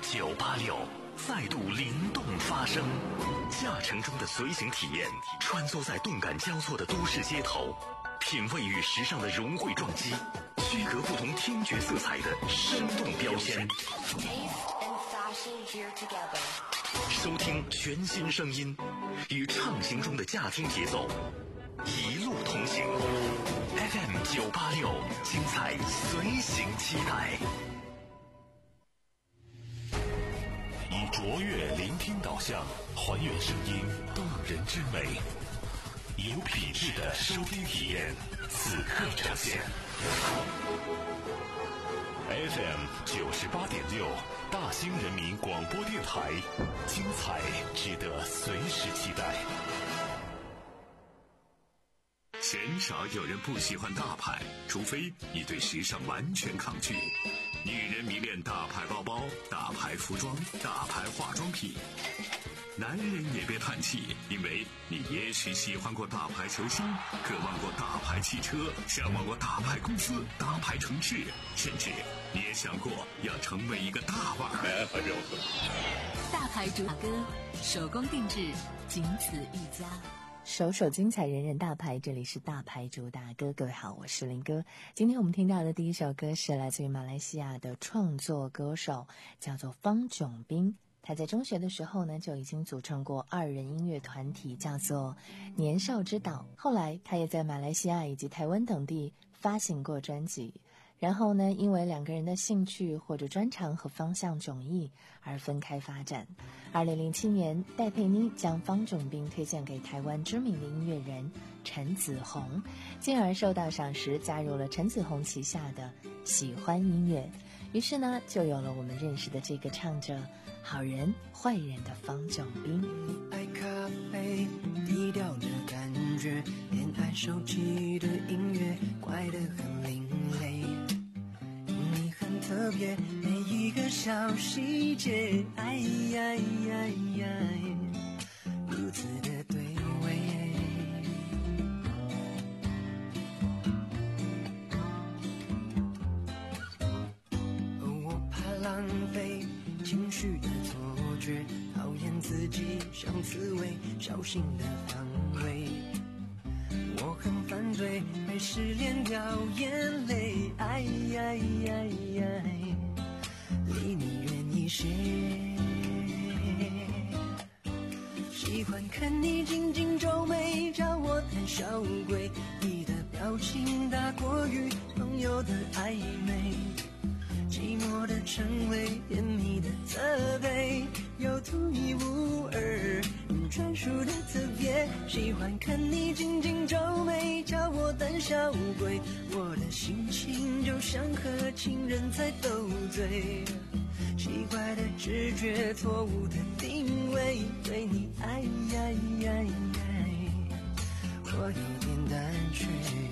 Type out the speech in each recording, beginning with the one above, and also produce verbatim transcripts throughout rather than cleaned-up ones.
九八六再度灵动发声，驾乘中的随行体验，穿梭在动感交错的都市街头，品味与时尚的融汇撞击，区隔不同听觉色彩的生动标签。收听全新声音，与畅行中的驾听节奏，一路同行。F M 九八六，精彩随行期待。以卓越聆听导向，还原声音动人之美，有品质的收听体验，此刻呈现。F M 九十八点六，大兴人民广播电台，精彩值得随时期待。鲜少有人不喜欢大牌，除非你对时尚完全抗拒。女人迷恋大牌包包、大牌服装、大牌化妆品。男人也别叹气，因为你也许喜欢过大牌球星，渴望过大牌汽车，向往过大牌公司、大牌城市，甚至你也想过要成为一个大腕儿。 大牌主打歌，手工定制，仅此一家。 首首精彩人人大牌，这里是大牌主打歌。各位好，我是林哥。今天我们听到的第一首歌是来自于马来西亚的创作歌手，叫做方炯斌。他在中学的时候呢，就已经组成过二人音乐团体，叫做年少之岛。后来他也在马来西亚以及台湾等地发行过专辑。然后呢，因为两个人的兴趣或者专长和方向迥异而分开发展。二零零七年，戴佩妮将方炯斌推荐给台湾知名的音乐人陈子鸿，进而受到赏识，加入了陈子鸿旗下的喜欢音乐。于是呢，就有了我们认识的这个唱着好人坏人的方炯斌。 爱咖啡低调的感觉，恋爱手机的音乐怪得很另类，你很特别，每一个小细节，哎呀呀呀，如此的对味。我怕浪费情绪的错觉，讨厌自己像刺猬，小心的防卫。我很反对被失恋掉眼泪，哎呀呀呀，离你远一些。喜欢看你紧紧皱眉，叫我胆小鬼，你的表情大过于朋友的暧昧，寂寞的称谓，甜蜜的责备，有独一无二专属的特别。喜欢看你紧紧皱眉，叫我胆小鬼，我的心情就像和情人在斗嘴，奇怪的直觉，错误的定位，对你爱呀呀呀，我有点胆怯。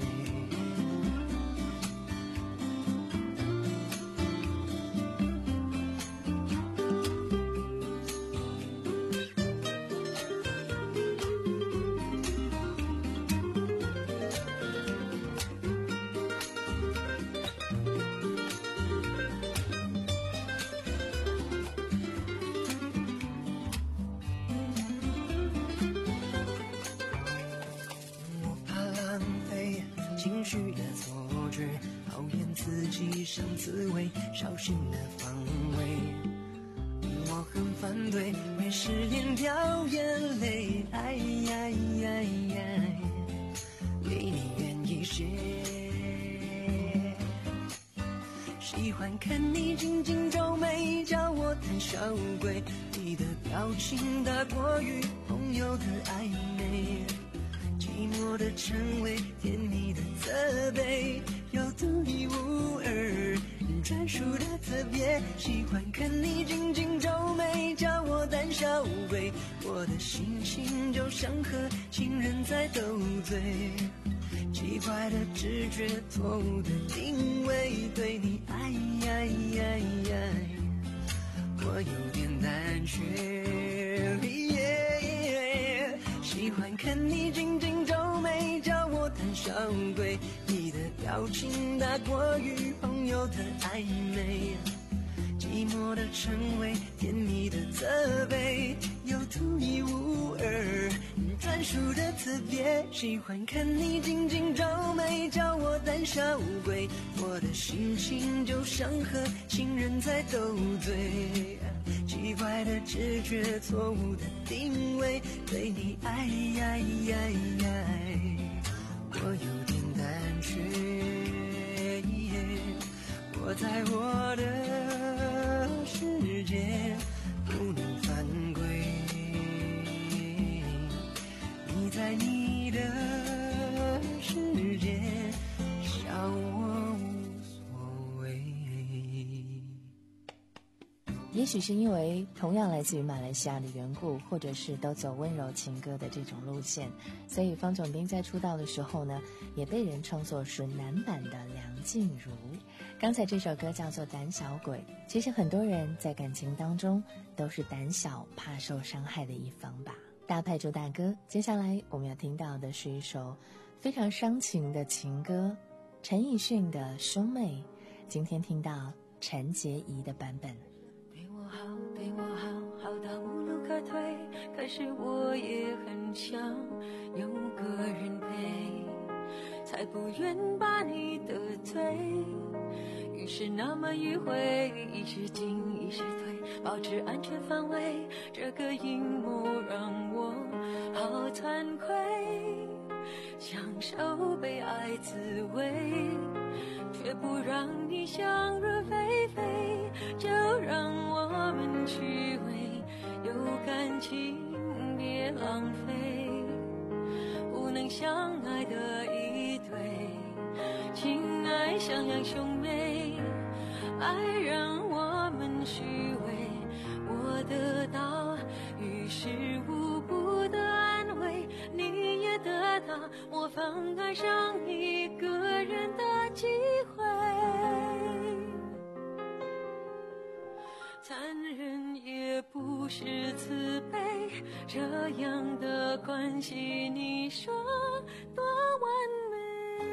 情绪的错觉，讨厌自己像刺猬，小心的防卫。我很反对为失恋掉眼泪，哎呀呀呀，离你远一些。喜欢看你紧紧皱眉，叫我胆小鬼，你的表情大过于朋友的暧昧，寂寞的称谓，甜蜜的责备，有独一无二专属的特别。喜欢看你紧紧皱眉，叫我胆小鬼，我的心情就像和情人在斗嘴，奇怪的直觉，错误的定位，对你爱呀呀呀，我有点胆怯。喜欢看你紧紧皱眉，叫我胆小鬼，你的表情大过于朋友的暧昧，寂寂寞的称谓，甜蜜的责备，又独一无二，专属的特别。喜欢看你紧紧皱眉，叫我胆小鬼，我的心情就像和情人在斗嘴。奇怪的直觉，错误的定位，对你爱爱爱爱，我有点胆怯，我在我的世界不能犯规，你在你的世界笑我无所谓。 也许是因为同样来自于马来西亚的缘故，或者是都走温柔情歌的这种路线，所以方炯斌在出道的时候呢，也被人称作是男版的梁静茹。刚才这首歌叫做《胆小鬼》，其实很多人在感情当中都是胆小怕受伤害的一方吧。大派驻大哥，接下来我们要听到的是一首非常伤情的情歌，陈奕迅的《兄妹》，今天听到陈洁仪的版本。 对我好，对我好，好到无路可退，可是我也很想有个人陪，才不愿把你得罪，于是那么迂回，一时进一时退，保持安全范围，这个阴谋让我好惭愧，享受被爱滋味，却不让你想入非非，就让我们虚伪，有感情别浪费，不能相爱的一对，情爱相养兄妹，爱让我们虚伪，我得到于事无补的安慰，你也得到模仿爱上一个人的机会，残忍也不是慈悲，这样的关系你说多完美。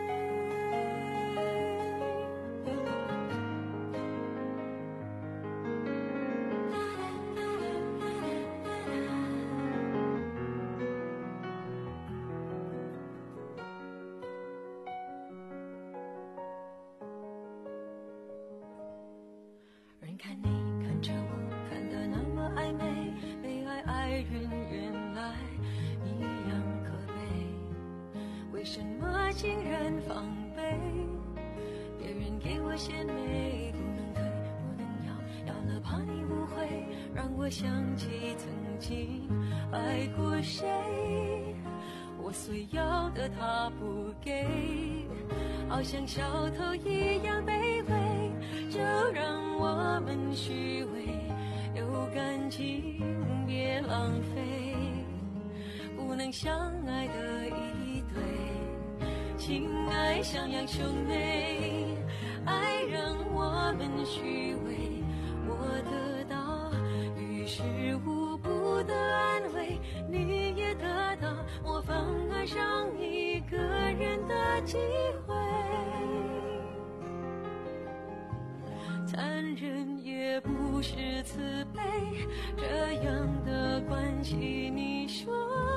人看你看着我看得那么暧昧，被爱爱人原来一样可悲，为什么竟然防备，别人给我鲜美，不能退不能要，要了怕你误会，让我想起曾经爱过谁，我虽要的他不给，好像小偷一样卑微，就让我们虚伪，有感情别浪费，不能相爱的一对，情爱相养兄妹，爱让我们虚伪，我得到于事无补的安慰，你也得到模仿爱上一个人的机会，残忍也不是慈悲，这样的关系你说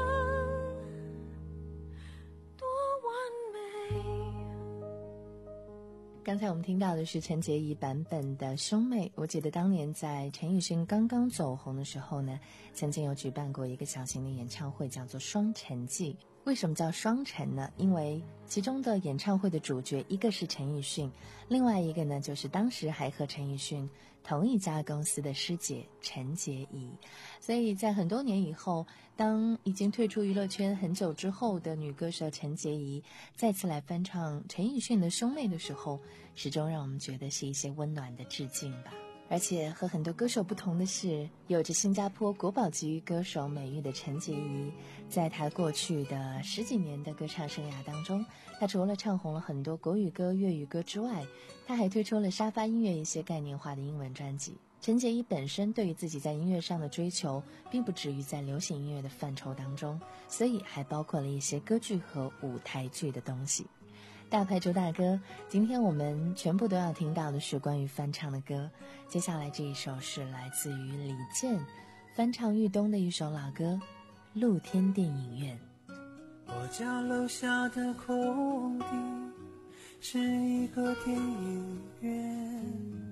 多完美。 刚才我们听到的是陈洁仪版本的《兄妹》。我记得当年在陈奕迅刚刚走红的时候呢，曾经有举办过一个小型的演唱会，叫做双陈记。为什么叫双陈呢？因为其中的演唱会的主角一个是陈奕迅，另外一个呢就是当时还和陈奕迅同一家公司的师姐陈洁仪。所以在很多年以后，当已经退出娱乐圈很久之后的女歌手陈洁仪再次来翻唱陈奕迅的《兄妹》的时候，始终让我们觉得是一些温暖的致敬吧。而且和很多歌手不同的是，有着新加坡国宝级歌手美誉的陈洁仪，在她过去的十几年的歌唱生涯当中，她除了唱红了很多国语歌、粤语歌之外，她还推出了沙发音乐一些概念化的英文专辑。陈洁仪本身对于自己在音乐上的追求，并不止于在流行音乐的范畴当中，所以还包括了一些歌剧和舞台剧的东西。 大牌主打歌，今天我们全部都要听到的是关于翻唱的歌。接下来这一首是来自于李健翻唱豫东的一首老歌《露天电影院》。 我家楼下的空地是一个电影院，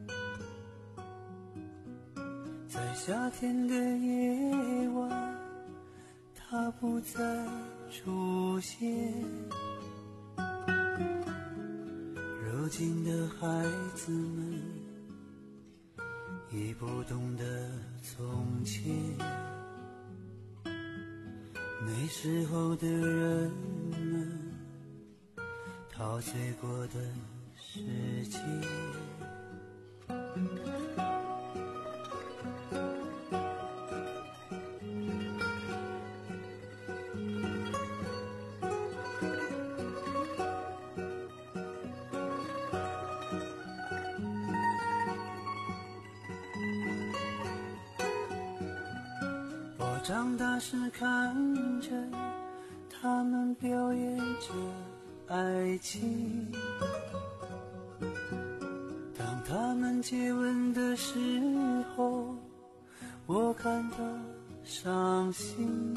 在夏天的夜晚它不再出现。如今的孩子们已不懂得从前，那时候的人们陶醉过的世界。长大时看着他们表演着爱情，当他们接吻的时候我感到伤心，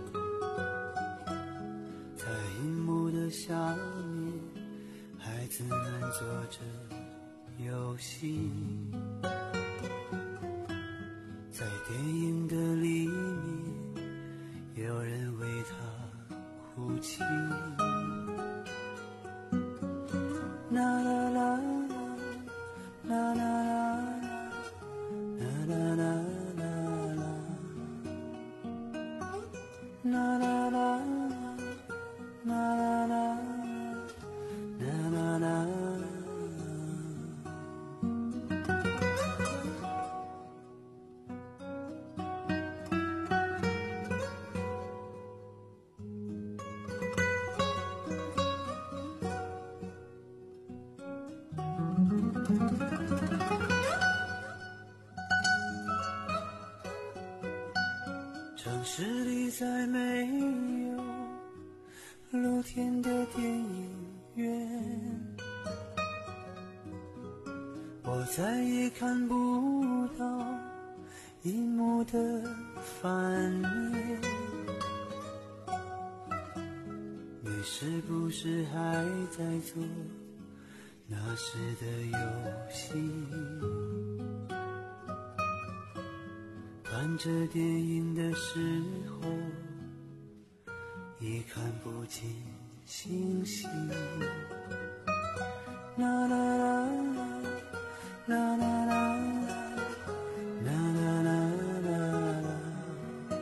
在荧幕的下面孩子们做着游戏，在电影的里面有人为他哭泣。啦啦啦啦啦啦啦啦啦啦啦啦啦啦啦啦啦啦。城市里再没有露天的电影院，我再也看不到荧幕的反面，你是不是还在做那时的游戏？看着电影的时候已看不见星星。啦啦啦啦啦啦啦啦啦啦啦。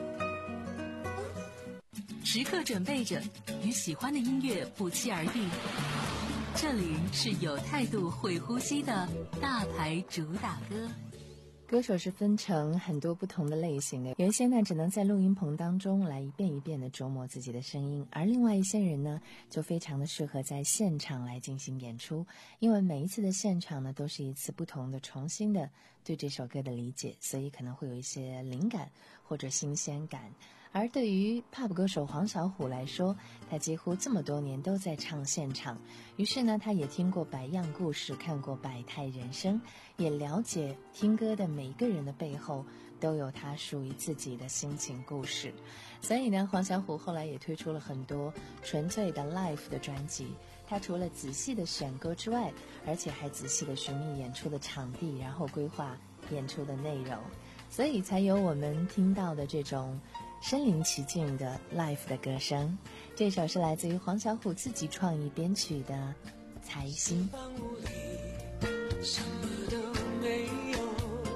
时刻准备着与喜欢的音乐不期而遇。这里是有态度会呼吸的大牌主打歌。 歌手是分成很多不同的类型的，有一些呢只能在录音棚当中来一遍一遍的琢磨自己的声音，而另外一些人呢就非常的适合在现场来进行演出，因为每一次的现场呢都是一次不同的重新的对这首歌的理解，所以可能会有一些灵感或者新鲜感。而对于 pop 歌手黄小琥来说，他几乎这么多年都在唱现场，于是呢他也听过百样故事，看过百态人生，也了解听歌的每一个人的背后都有他属于自己的心情故事。所以呢黄小琥后来也推出了很多纯粹的 live 的专辑，他除了仔细的选歌之外，而且还仔细的寻觅演出的场地，然后规划演出的内容，所以才有我们听到的这种身临其境的 live 的歌声。这首是来自于黄小琥自己创意编曲的《财星》。 什么都没有，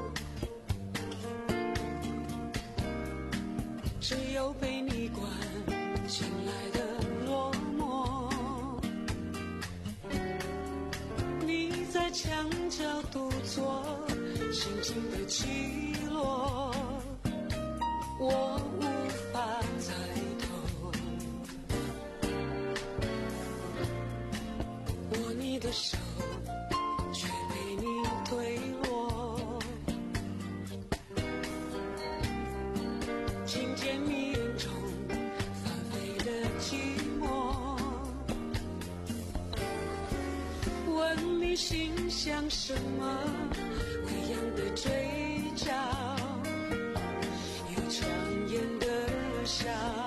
只有被你关进来的落寞。你在墙角独坐，心情的起落，我无法猜透。握你的手却被你推落，听见你眼中翻飞的寂寞。 像什么微扬的嘴角，有强颜的笑，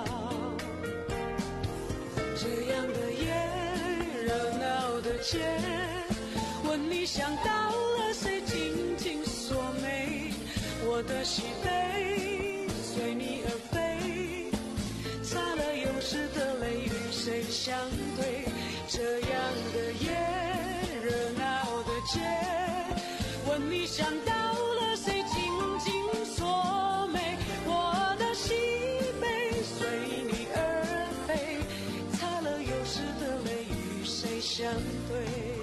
这样的夜，热闹的街，问你想到了谁，紧紧锁眉，我的喜悲随你而飞，擦了有时的泪与谁相对，这样的夜，热闹的街，问你想到了谁，紧紧锁眉，我的喜悲随你而飞，擦了有时的泪与谁相对。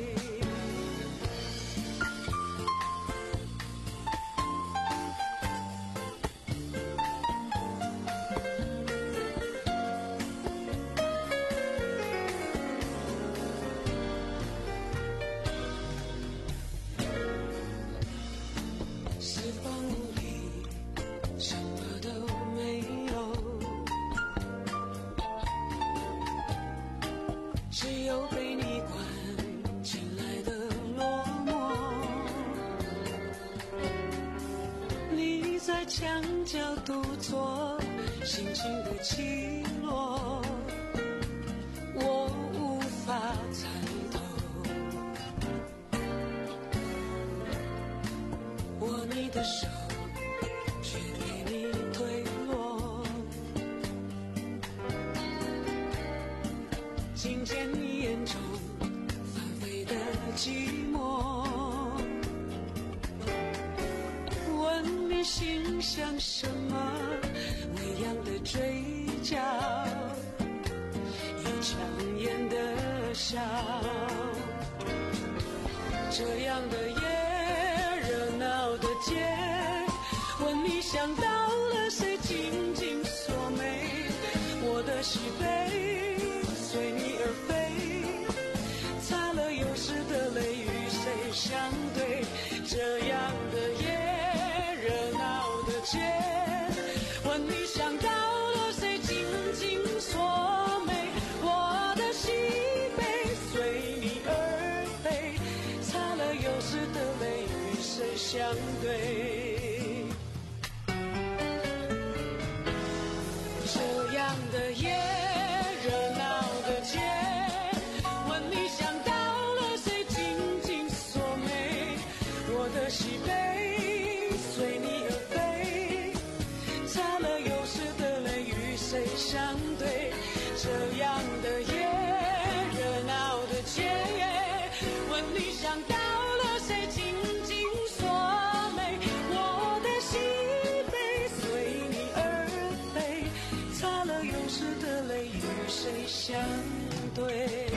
墙角独坐，心情的起落，我无法猜透。握你的手，却对你退落。听见你眼中纷飞的寂寞。你心想什么微扬的嘴角，有强颜的笑，这样的夜，热闹的街，问你想到了谁，紧紧锁眉，我的喜悲随你而飞，擦了有时的泪与谁相对，这样的夜，街，问你想到了谁，紧紧锁眉，我的喜悲随你而飞，擦了有时的泪与谁相对，这样的夜，热闹的街，问你想到了谁，紧紧锁眉，我的喜悲随你而飞，谁相对，这样的夜，热闹的街，问你想到了谁，紧紧锁眉，我的喜悲随你而飞，擦了有时的泪与谁相对。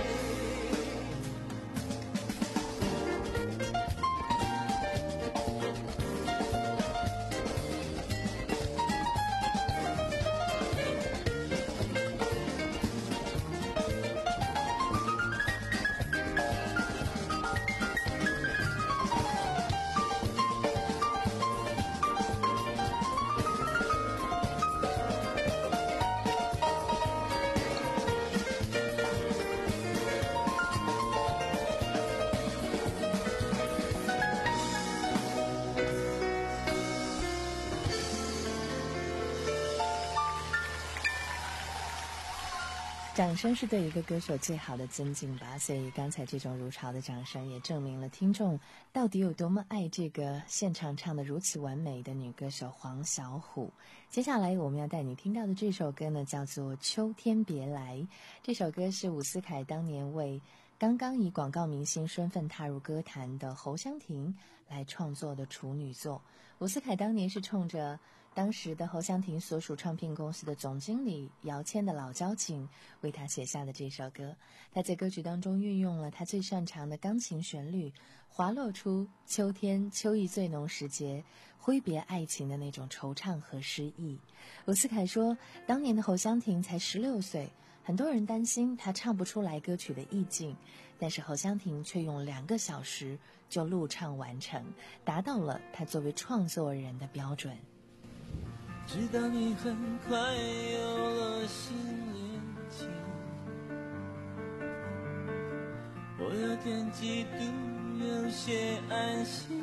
掌声是对一个歌手最好的尊敬吧，所以刚才这种如潮的掌声也证明了听众到底有多么爱这个现场唱得如此完美的女歌手黄小琥。接下来我们要带你听到的这首歌呢，叫做《秋天别来》。这首歌是伍思凯当年为刚刚以广告明星身份踏入歌坛的侯湘婷来创作的处女作。伍思凯当年是冲着当时的侯湘婷所属唱片公司的总经理姚谦的老交情为他写下的这首歌。他在歌曲当中运用了他最擅长的钢琴旋律，滑落出秋天秋意最浓时节挥别爱情的那种惆怅和诗意。伍思凯说，当年的侯湘婷才十六岁，很多人担心她唱不出来歌曲的意境，但是侯湘婷却用两个小时就录唱完成，达到了她作为创作人的标准。 知道你很快有了新恋情，我有点嫉妒有些安心。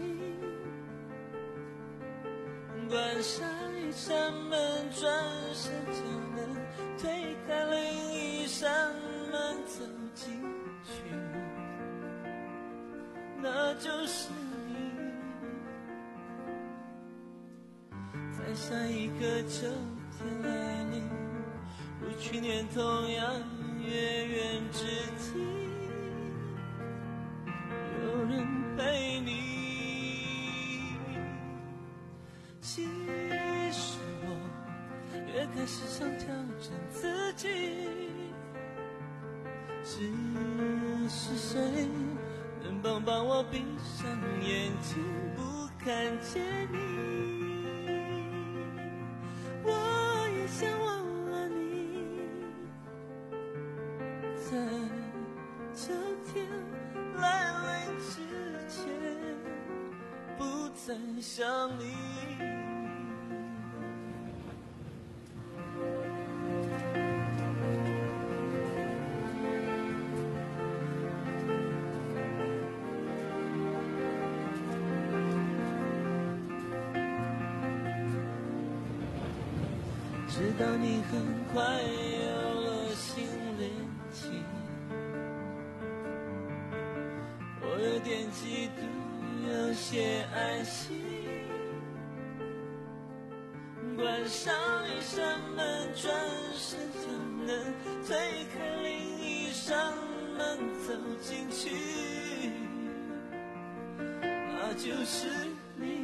关上一扇门，转身就能推开另一扇门，走进去，那就是你。在下一个秋天来临，如去年同样月圆之际，有人陪你。其实我越开始想调整自己，只是谁能帮帮我闭上眼睛不看见你。我也想忘了你，在秋天来临之前不再想你。知道你很快有了新恋情，我有点嫉妒，有些安心。关上一扇门，转身就能推开另一扇门，走进去，那就是你。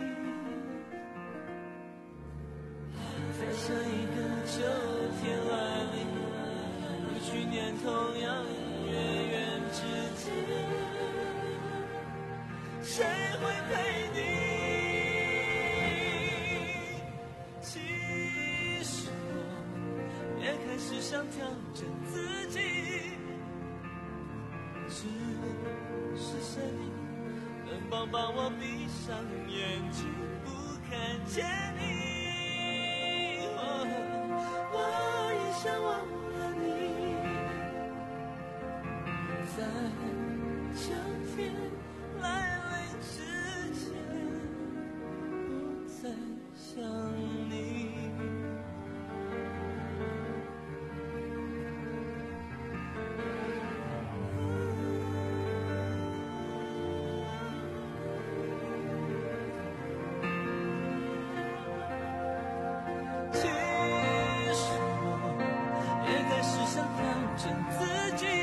在下一个秋天来临，如去年同样月圆之际，谁会陪你？其实我也开始想调整自己，只是谁能帮帮我闭上眼睛不看见你。我也想忘了你，在秋天来临之前不再想你。自己，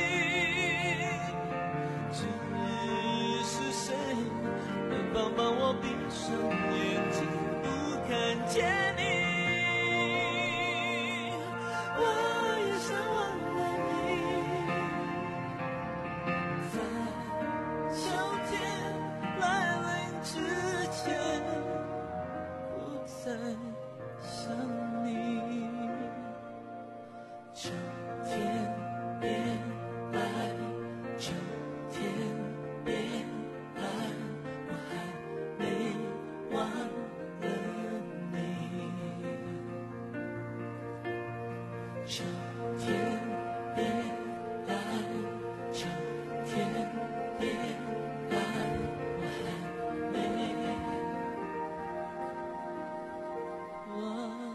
只是谁能帮帮我闭上眼睛不看见你。我也想忘了你，在秋天来临之前不再想你。秋天别来，秋天别来，我还没忘了你。秋天别来，秋天别来，我还没忘了你。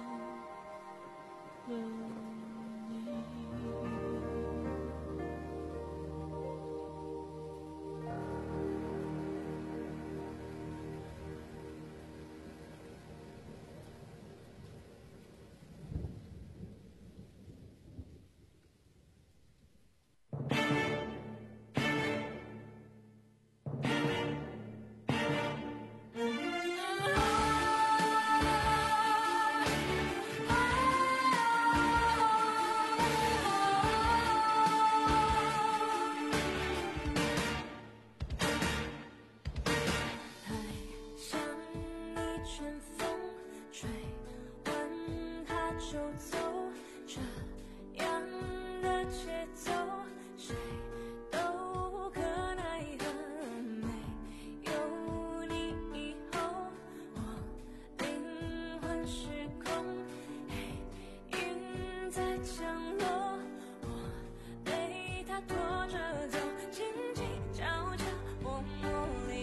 拖着走，静静悄悄，默默里。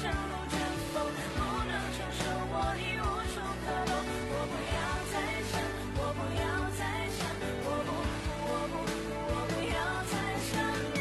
像路阵风，不能承受，我已无处可躲。我不要再想，我不要再想，我不，我不，我不要再想你。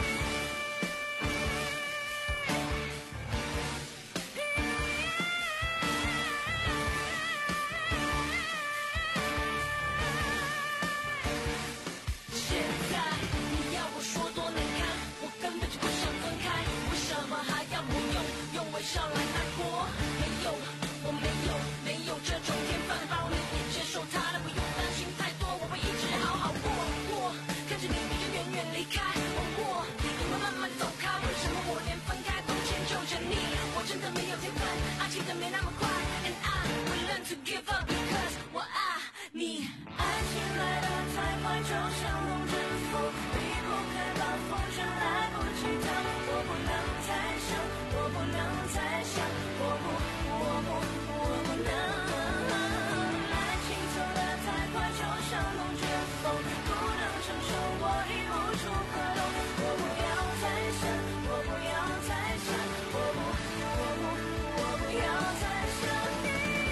现在你要我说多难看，我根本就不想分开，为什么还要我用用微笑来带过？没有，我没有，没有这种天分，包你也接受它了，不用担心太多，我会一直好好过。我看着你就远远离开，我也会慢慢走开。为什么我连分开都迁就着你？我真的没有天分，爱情的没那么快 ，and I will learn to give up because 我爱你。爱情来得太快，就像龙卷风，离不开暴风圈，来不及逃。我不能再想，我不能再想，我不，我不，我不能。爱情走得太快，就像龙卷风，不能承受，我已无处可躲。我不要再想，我不要再想，我不，我不，我不要再想你。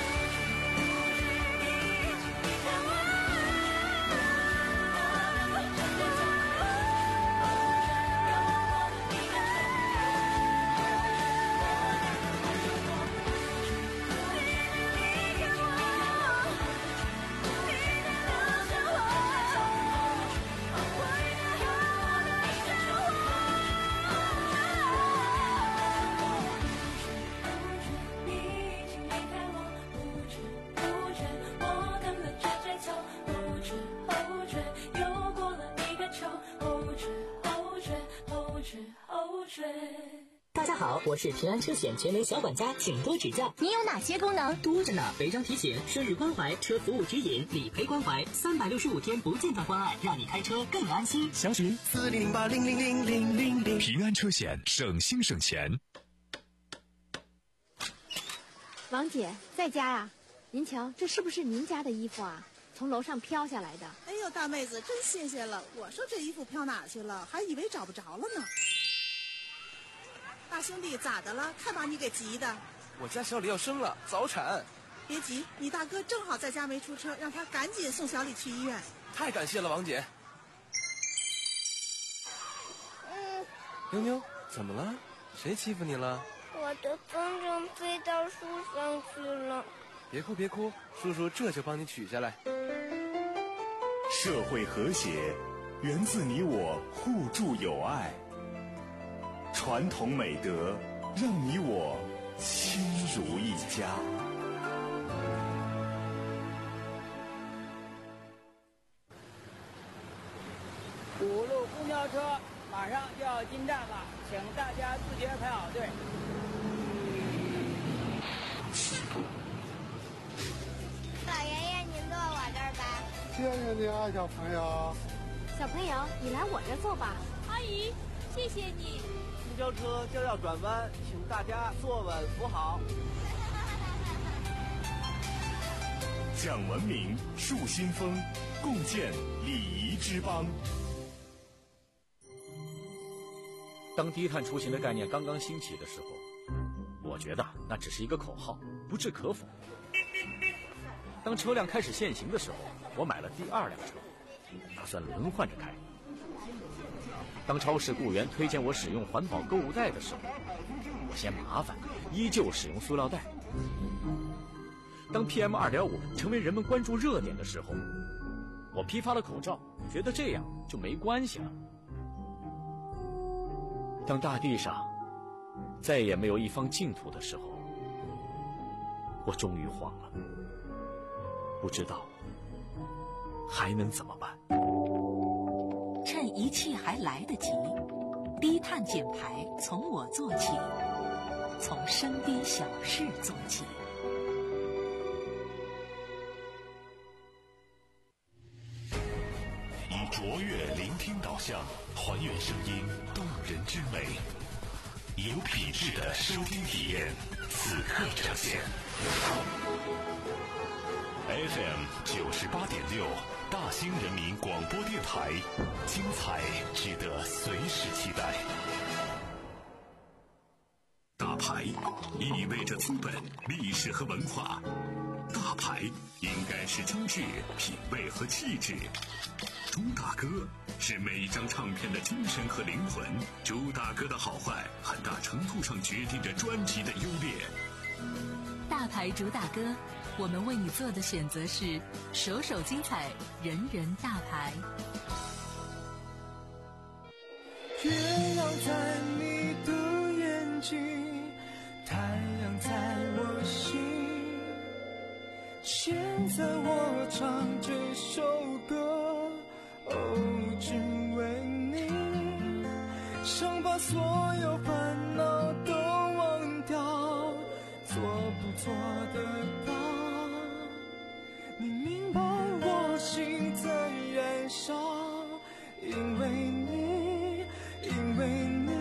你已经离开我。 大家好，我是平安车险全能小管家，请多指教。 你有哪些功能？ 多着呢，违章提醒、生日关怀、车服务指引、理赔关怀，三百六十五天不间断关爱，让你开车更安心。 详询四零零八零零零零零零。 平安车险，省心省钱。 王姐在家呀？您瞧，这是不是您家的衣服啊？从楼上飘下来的。 哎呦，大妹子，真谢谢了。我说这衣服飘哪去了，还以为找不着了呢。大兄弟，咋的了？看把你给急的。 我家小李要生了，早产。 别急，你大哥正好在家没出车，让他赶紧送小李去医院。 太感谢了，王姐。 嗯， 妞妞，怎么了？谁欺负你了？ 我的风筝飞到树上去了。 别哭别哭，叔叔这就帮你取下来。 社会和谐源自你我互助友爱，传统美德让你我亲如一家。 五路公交车马上就要进站了，请大家自觉排好队。 老爷爷，您坐我这儿吧。 谢谢你啊，小朋友。 小朋友，你来我这儿坐吧。 阿姨，谢谢你。 公交车就要转弯，请大家坐稳扶好。 讲文明，树新风，共建礼仪之邦。 当低碳出行的概念刚刚兴起的时候，我觉得那只是一个口号，不置可否。当车辆开始限行的时候，我买了第二辆车，打算轮换着开。当超市雇员推荐我使用环保购物袋的时候，我嫌麻烦，依旧使用塑料袋。当 P M 二点五 成为人们关注热点的时候，我批发了口罩，觉得这样就没关系了。当大地上再也没有一方净土的时候，我终于慌了，不知道还能怎么办。 趁一切还来得及，低碳减排从我做起，从声滴小事做起。 以卓越聆听导向，还原声音动人之美，有品质的收听体验，此刻呈现。F M 九十八点六，大兴人民广播电台，精彩值得随时期待。大牌，意味着资本、历史和文化。大牌应该是精致、品味和气质。朱大哥是每张唱片的精神和灵魂。朱大哥的好坏，很大程度上决定着专辑的优劣。 大牌朱大哥，我们为你做的选择是首首精彩，人人大牌。 月亮在你的眼睛，太阳在我心。现在我唱这首歌，哦，只为你，想把所有烦恼都忘掉，做不做得到？你明白我心在燃烧，因为你，因为你。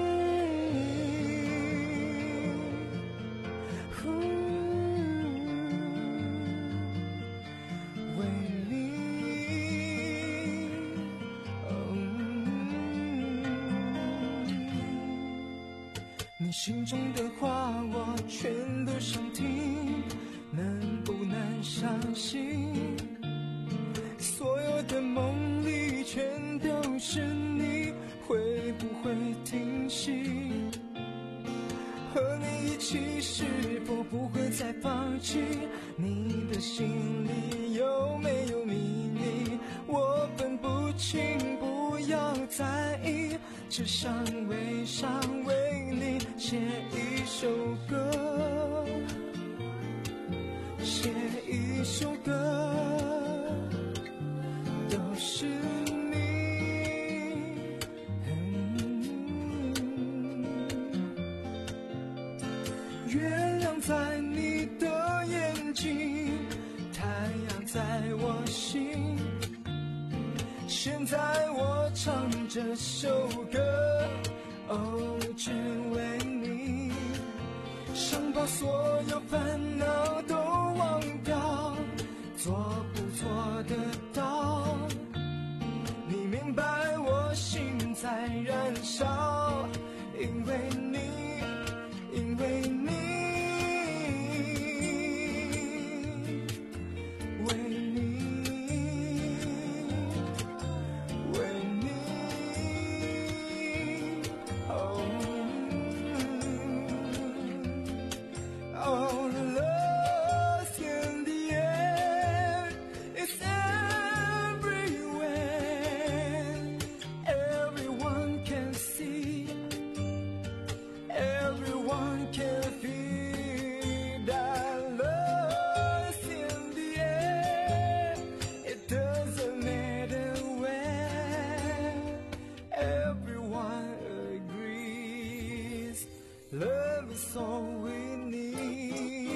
你心中的话我全都想听，能不能相信所有的梦里全都是你？会不会停息？和你一起是否不会再放弃？你的心里有没有秘密？我分不清，不要在意，只想为想为你写一首歌，写一首歌，都是你。月亮在你的眼睛，太阳在我心。现在我唱这首歌，哦，只为你，想把所有烦恼都忘掉，做不做得到？你明白我心在燃烧，因为你，因为你，为你。Love is all we need.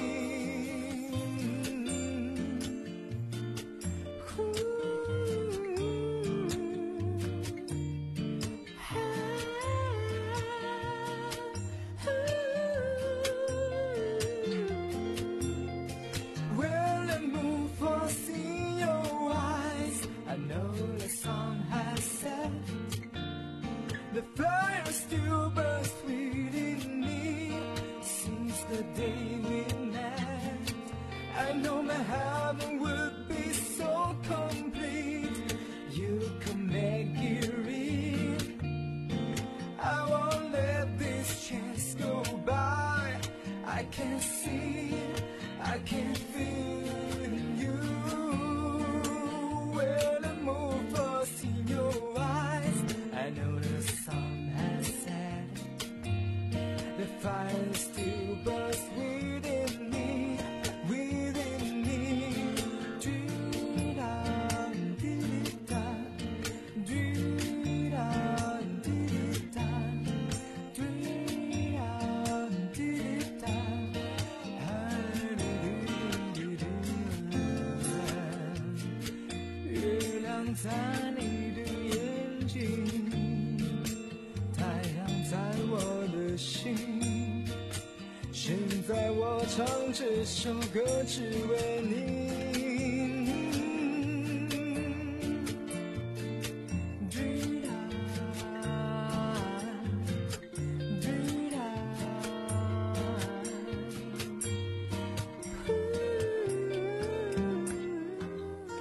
When I move for seeing your eyes, I know the sun has set. The fire still burns within me since the day we met. I know my heaven would be so complete. You can make it real. I won't let this chance go by. I can see, I can feel you. When I move past in your eyes, I know the sun has set. The fire still burns within me, within me. Do-da, do-da, do-da, do-da, do-da, do-da, do-da. 月亮在你的眼睛，太阳在我的心。现在我唱这首歌只为你。Do-da, do-da,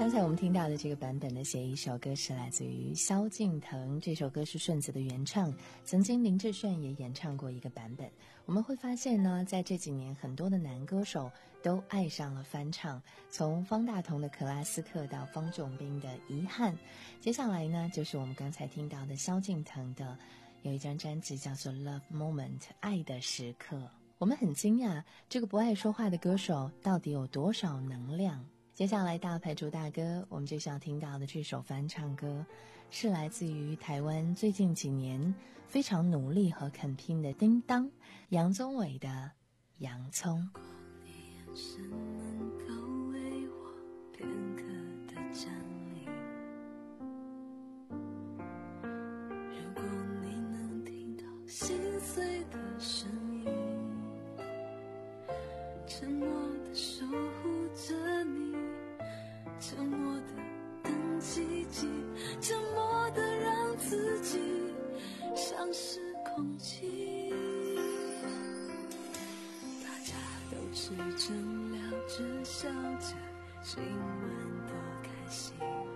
刚才我们听到的这个版本的写一首歌是来自于萧敬腾，这首歌是顺子的原唱，曾经林志炫也演唱过一个版本。我们会发现呢，在这几年很多的男歌手都爱上了翻唱，从方大同的《克拉斯克》到方炯斌的《遗憾》，接下来呢就是我们刚才听到的萧敬腾的有一张专辑叫做《Love Moment》爱的时刻。我们很惊讶，这个不爱说话的歌手到底有多少能量。接下来大牌主大哥，我们就想听到的这首翻唱歌是来自于台湾最近几年非常努力和肯拼的叮当杨宗纬的《洋葱》。 心碎的声音，沉默的守护着你，沉默的等奇迹，沉默的让自己像是空气。大家都吃着聊着笑着，今晚多开心，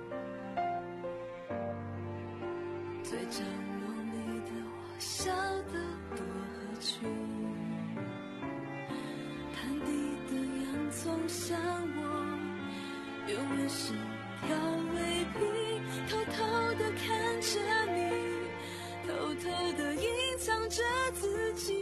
最角落里的我笑得多合群，摊地的洋葱像我永远是调味品，偷偷地看着你，偷偷地隐藏着自己。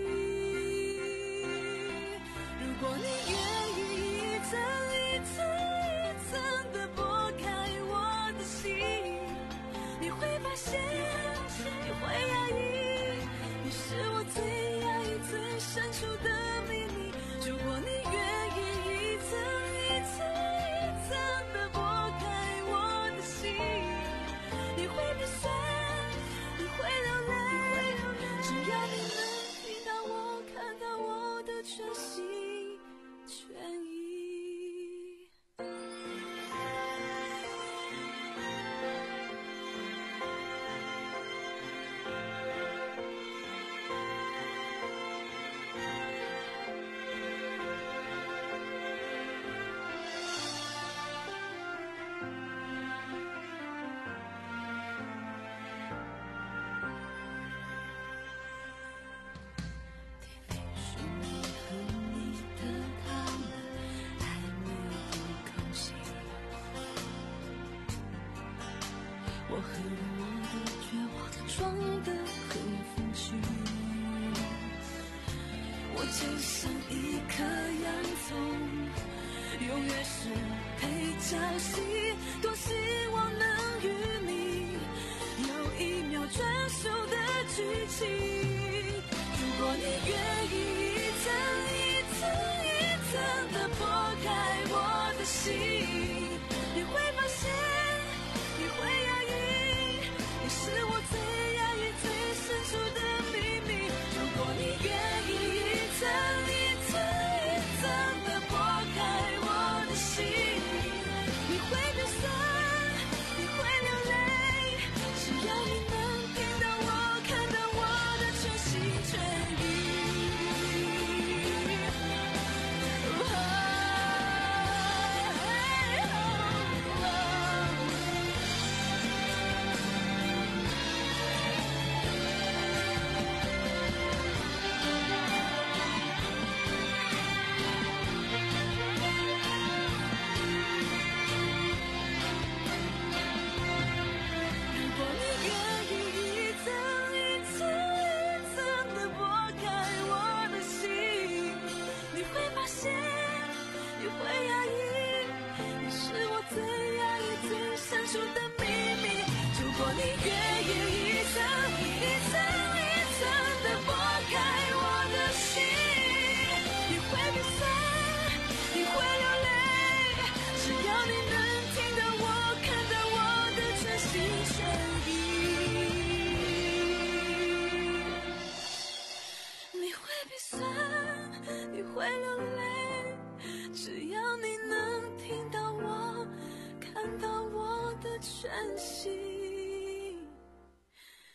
如果你愿意一层一层一层地剥开我的心，你会发现你会压抑，你是我最压抑最深处的秘密。如果你愿意一层一层一层地剥开我的心，你会鼻酸，你会流泪，只要你能听到我看到我的全心全意。我和我的绝望装得很风趣，我就像一颗洋葱，永远是配角戏，多希望能与你有一秒专属的剧情。如果你愿意一层一层一层地剥开我的心，你会发现你会压抑，你是我最压抑最深处的秘密。如果你愿意一层一层一层地剥开我的心，你会鼻酸，你会流泪，只要你能听到我看到我的全心全意。会流泪，只要你能听到我，看到我的全心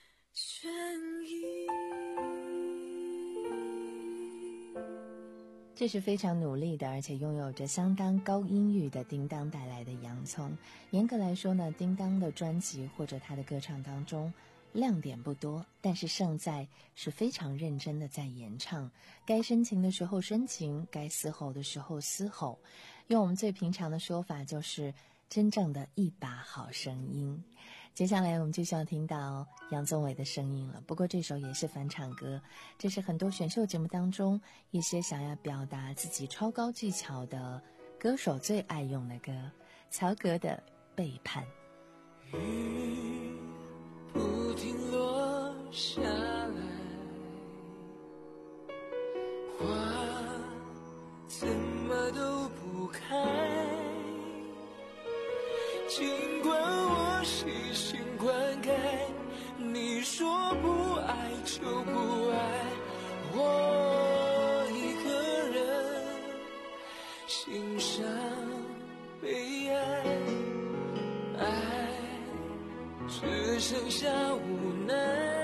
全意。 这是非常努力的，而且拥有着相当高音域的叮当带来的洋葱。严格来说呢，叮当的专辑或者他的歌唱当中亮点不多，但是胜在是非常认真的在演唱，该深情的时候深情，该嘶吼的时候嘶吼，用我们最平常的说法就是真正的一把好声音。接下来我们就需要听到杨宗纬的声音了，不过这首也是翻唱歌，这是很多选秀节目当中一些想要表达自己超高技巧的歌手最爱用的歌，曹格的背叛。 雨不停落下来，花怎么都不开，尽管我细心灌溉，你说不爱就不爱，我一个人欣赏悲哀，爱只剩下无奈，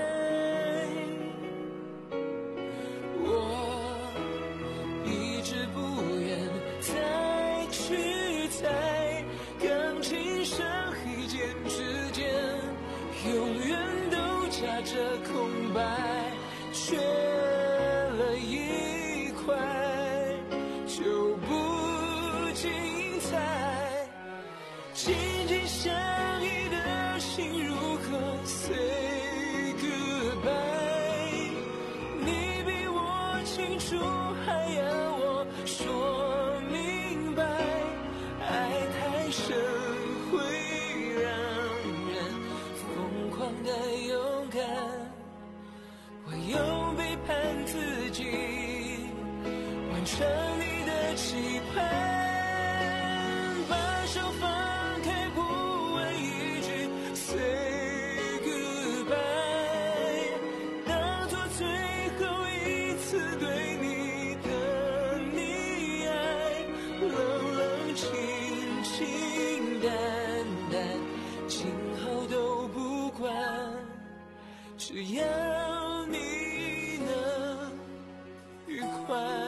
我一直不愿再去猜，钢琴上黑键之间永远都夹着空白，缺了一块就不精彩，紧紧相依的心如何 say goodbye， 你比我清楚还要我说明白，爱太深会让人疯狂的勇敢，我又背叛自己完成你的期盼，把手放开不问一句 say goodbye， 当作最后一次对你的溺爱，冷冷清清淡淡今后都不管，只要你能愉快。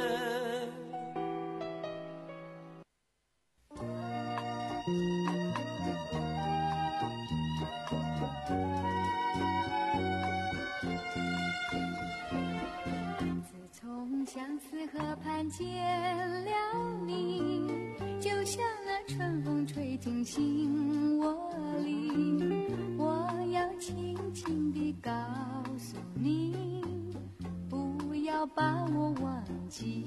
自从相思河畔见了你，就像那春风吹进心窝里，我要轻轻地告诉你，不要把我忘记。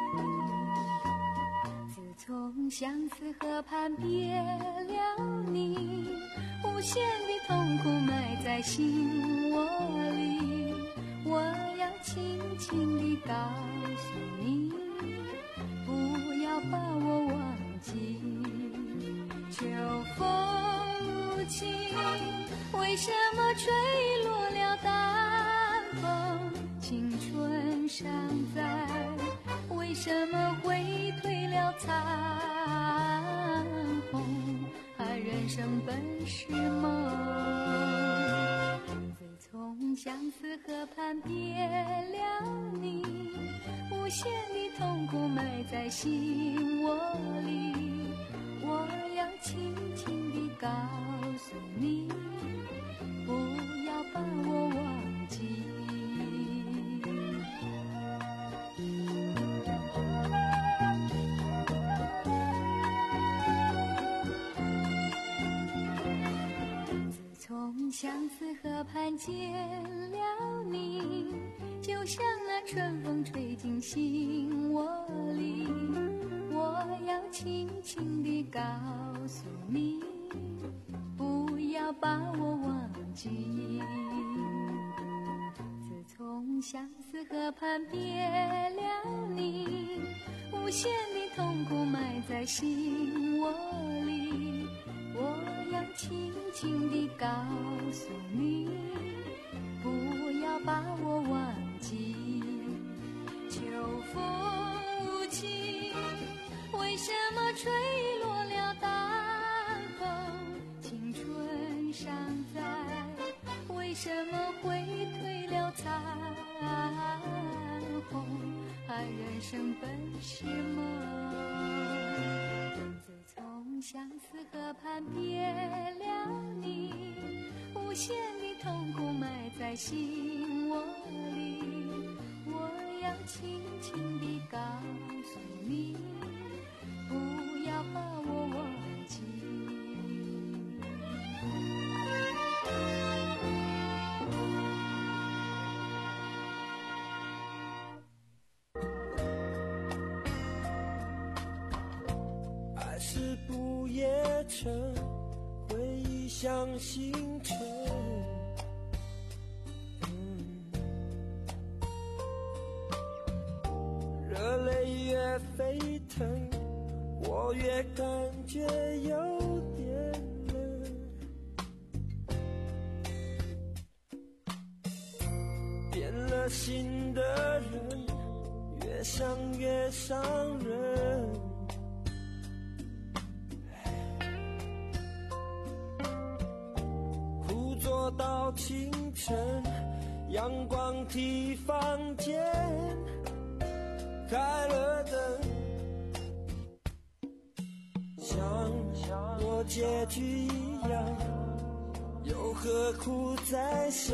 自从相思河畔别了你，无限的痛苦埋在心窝里，我要轻轻地告诉你，不要把我忘记。秋风无情，为什么吹落了淡风？青春尚在，为什么会褪了残红？啊，人生本是梦，自从相思河畔别了你，无限的痛苦埋在心窝里，我要轻轻地告诉你，不要把我忘记。自从相思河畔见了你，就像那春风吹进心窝里，我要轻轻地告诉你，不要把我忘记。自从相思河畔别了你，无限的痛苦埋在心窝里，我要轻轻地告诉你，不要把我忘记。秋风无情，为什么吹落了淡风？青春尚在，为什么会褪了残红？啊，人人生本是梦。自从相思河畔别了你，无限的痛苦埋在心窝里，我要轻轻地告诉你，不要把我忘记。 爱是不夜城，回忆像星辰，热泪越沸腾，我越感觉有点冷。变了心的人，越想越伤人。苦坐到清晨，阳光替房间开了灯，像若结局一样，又何苦再想？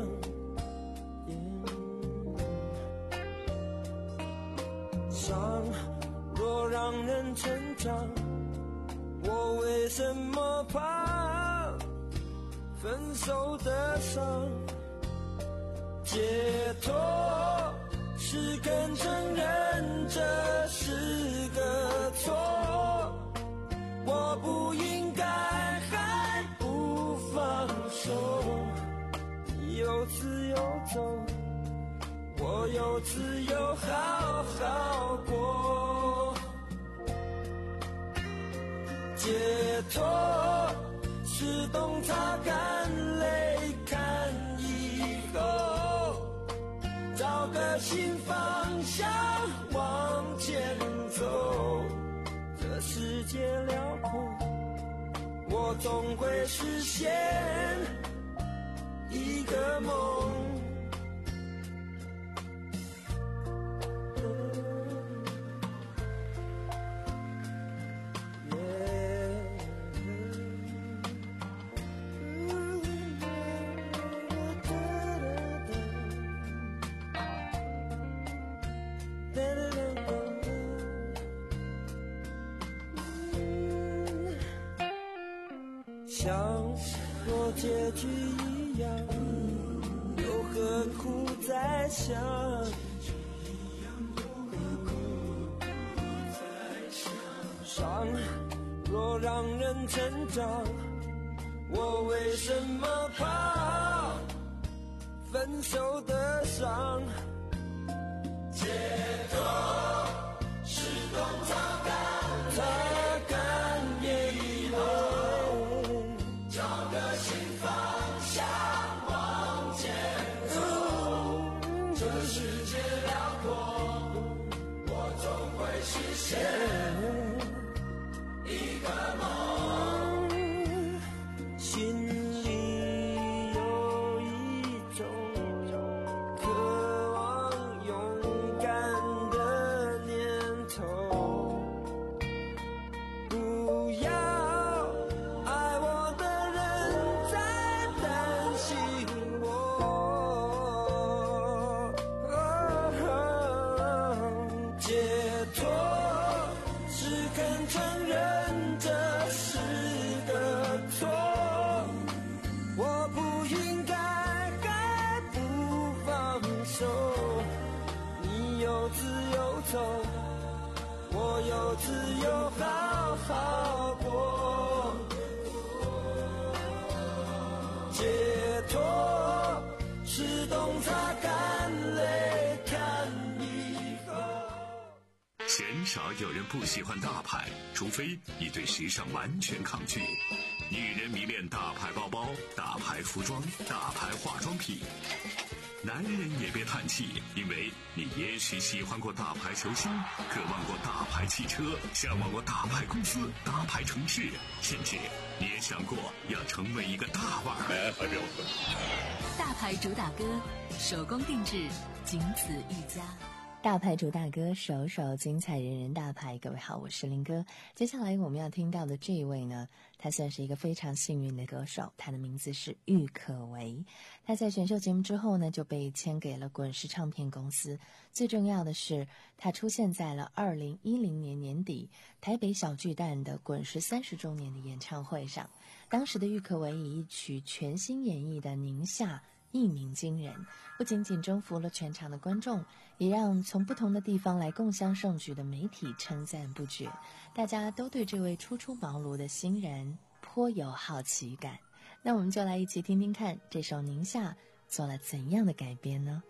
伤若让人成长，我为什么怕分手的伤？解脱是肯承认这是个错，我不应该还不放手。你有自由走，我有自由好好过。解脱是懂擦干泪看以后，找个新方向往前走。这世界辽阔，我总会实现一个梦。像若结局一样，又何苦再想？伤若让人成长，我为什么怕分手的伤？解脱是懂擦干擦干眼泪，找个新方向往前走。这世界辽阔，我总会实现一个梦。心里有一种渴望勇敢的念头，不要爱我的人再担心我。解脱是肯承认这是个错，我不应该还不放手。你有自由走，我有自由好好过。解脱是懂擦干泪看以后。 鲜少有人不喜欢大牌，除非你对时尚完全抗拒。女人迷恋大牌包包、大牌服装、大牌化妆品。男人也别叹气，因为你也许喜欢过大牌球星，渴望过大牌汽车，向往过大牌公司、大牌城市，甚至你也想过要成为一个大腕儿。 大牌主打歌，手工定制，仅此一家。 大牌主大歌，首首精彩，人人大牌。各位好，我是林哥。接下来我们要听到的这一位呢，他算是一个非常幸运的歌手，他的名字是郁可唯。他在选秀节目之后呢，就被签给了滚石唱片公司。最重要的是，他出现在了二零一零年年底台北小巨蛋的滚石三十周年的演唱会上。当时的郁可唯以一曲全新演绎的《宁夏》一鸣惊人，不仅仅征服了全场的观众，也让从不同的地方来共襄盛举的媒体称赞不绝。大家都对这位初出茅庐的新人颇有好奇感。那我们就来一起听听看，这首《宁夏》做了怎样的改编呢？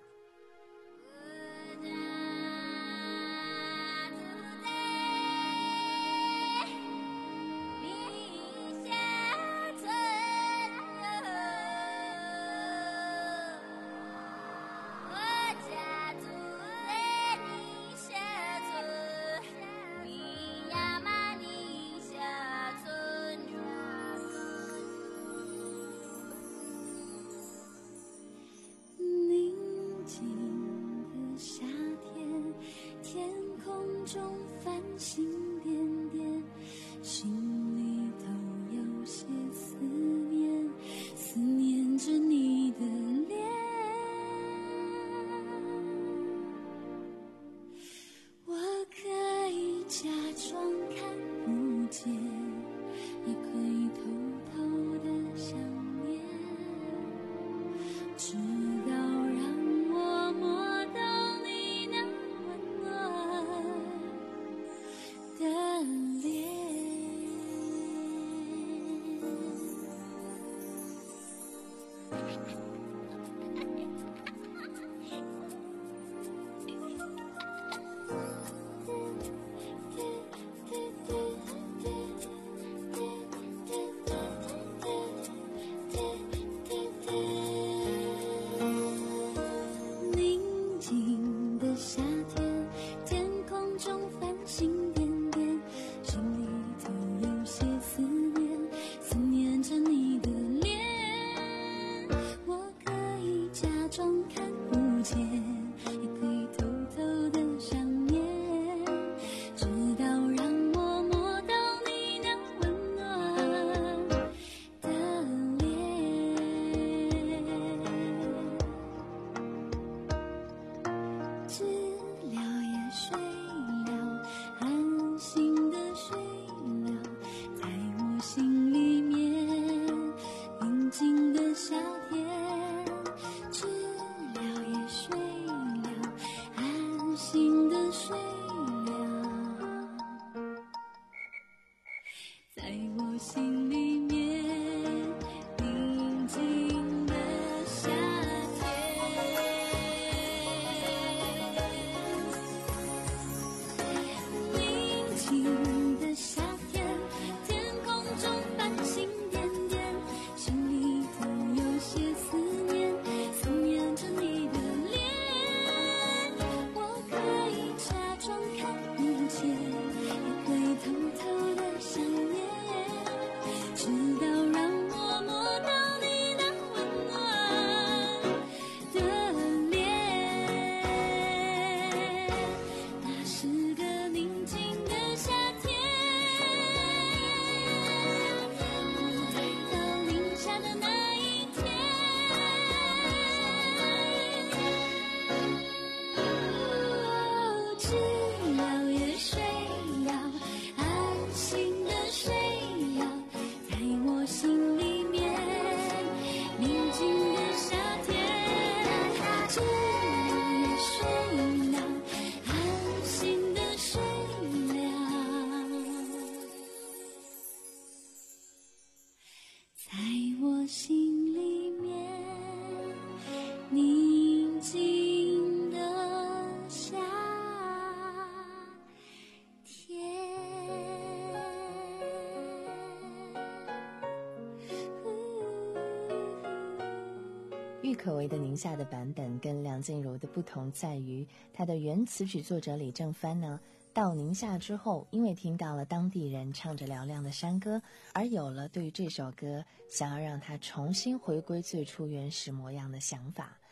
郁可唯的《宁夏》的版本跟梁静茹的不同在于，她的原词曲作者李正帆呢，到宁夏之后，因为听到了当地人唱着嘹亮的山歌，而有了对于这首歌想要让它重新回归最初原始模样的想法。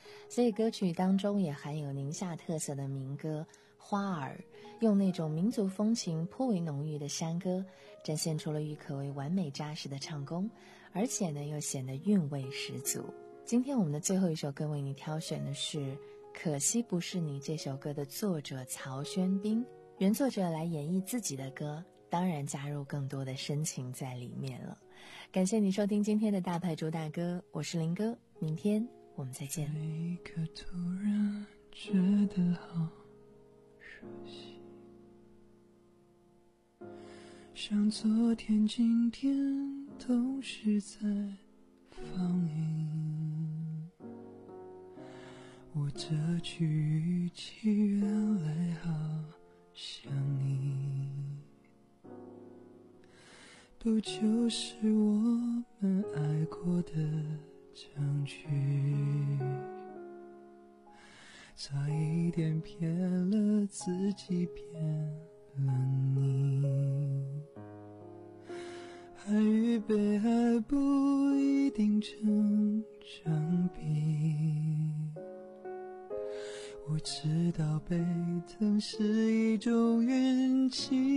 所以歌曲当中也含有宁夏特色的民歌《花儿》，用那种民族风情颇为浓郁的山歌，展现出了郁可唯完美扎实的唱功，而且呢又显得韵味十足。今天我们的最后一首歌为你挑选的是《可惜不是你》这首歌的作者曹轩宾，原作者来演绎自己的歌，当然加入更多的深情在里面了。感谢你收听今天的大牌主打歌，我是林哥，明天我们再见。 这一刻突然觉得好熟悉，像昨天今天都是在放映，我这句语气原来好像你，不就是我们爱过的证据，差一点骗了自己骗了你，爱与被爱不一定成正比，我知道被疼是一种运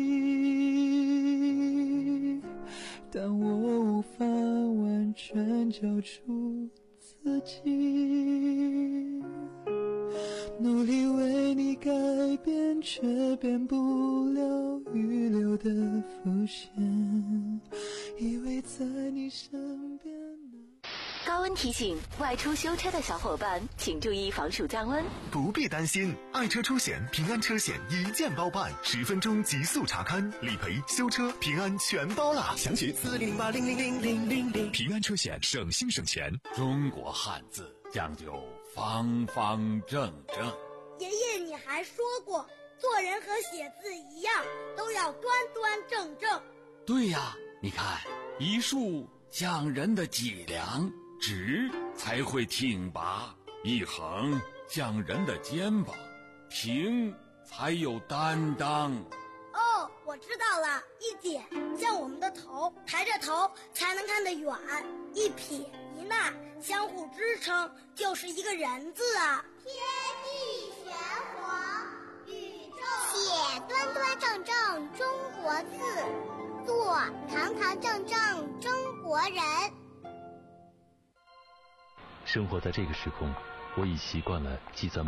气，但我无法完全交出自己，努力为你改变，却变不了预留的伏线，以为在你身边。 高温提醒，外出修车的小伙伴请注意防暑降温。 不必担心，爱车出险平安车险一键包办，十分钟极速查勘、理赔、修车，平安全包啦！详询四零零八零零零零零零。平安车险，省心省钱。 中国汉字讲究方方正正。 爷爷，你还说过，做人和写字一样，都要端端正正。 对呀，你看，一竖讲人的脊梁，直才会挺拔；一横讲人的肩膀，平才有担当。 哦，我知道了，一点像我们的头，抬着头才能看得远；一撇一捺相互支撑，就是一个人字啊。 天地玄黄，宇宙写端端正正中国字，做堂堂正正中国人。 生活在这个时空，我已习惯了记在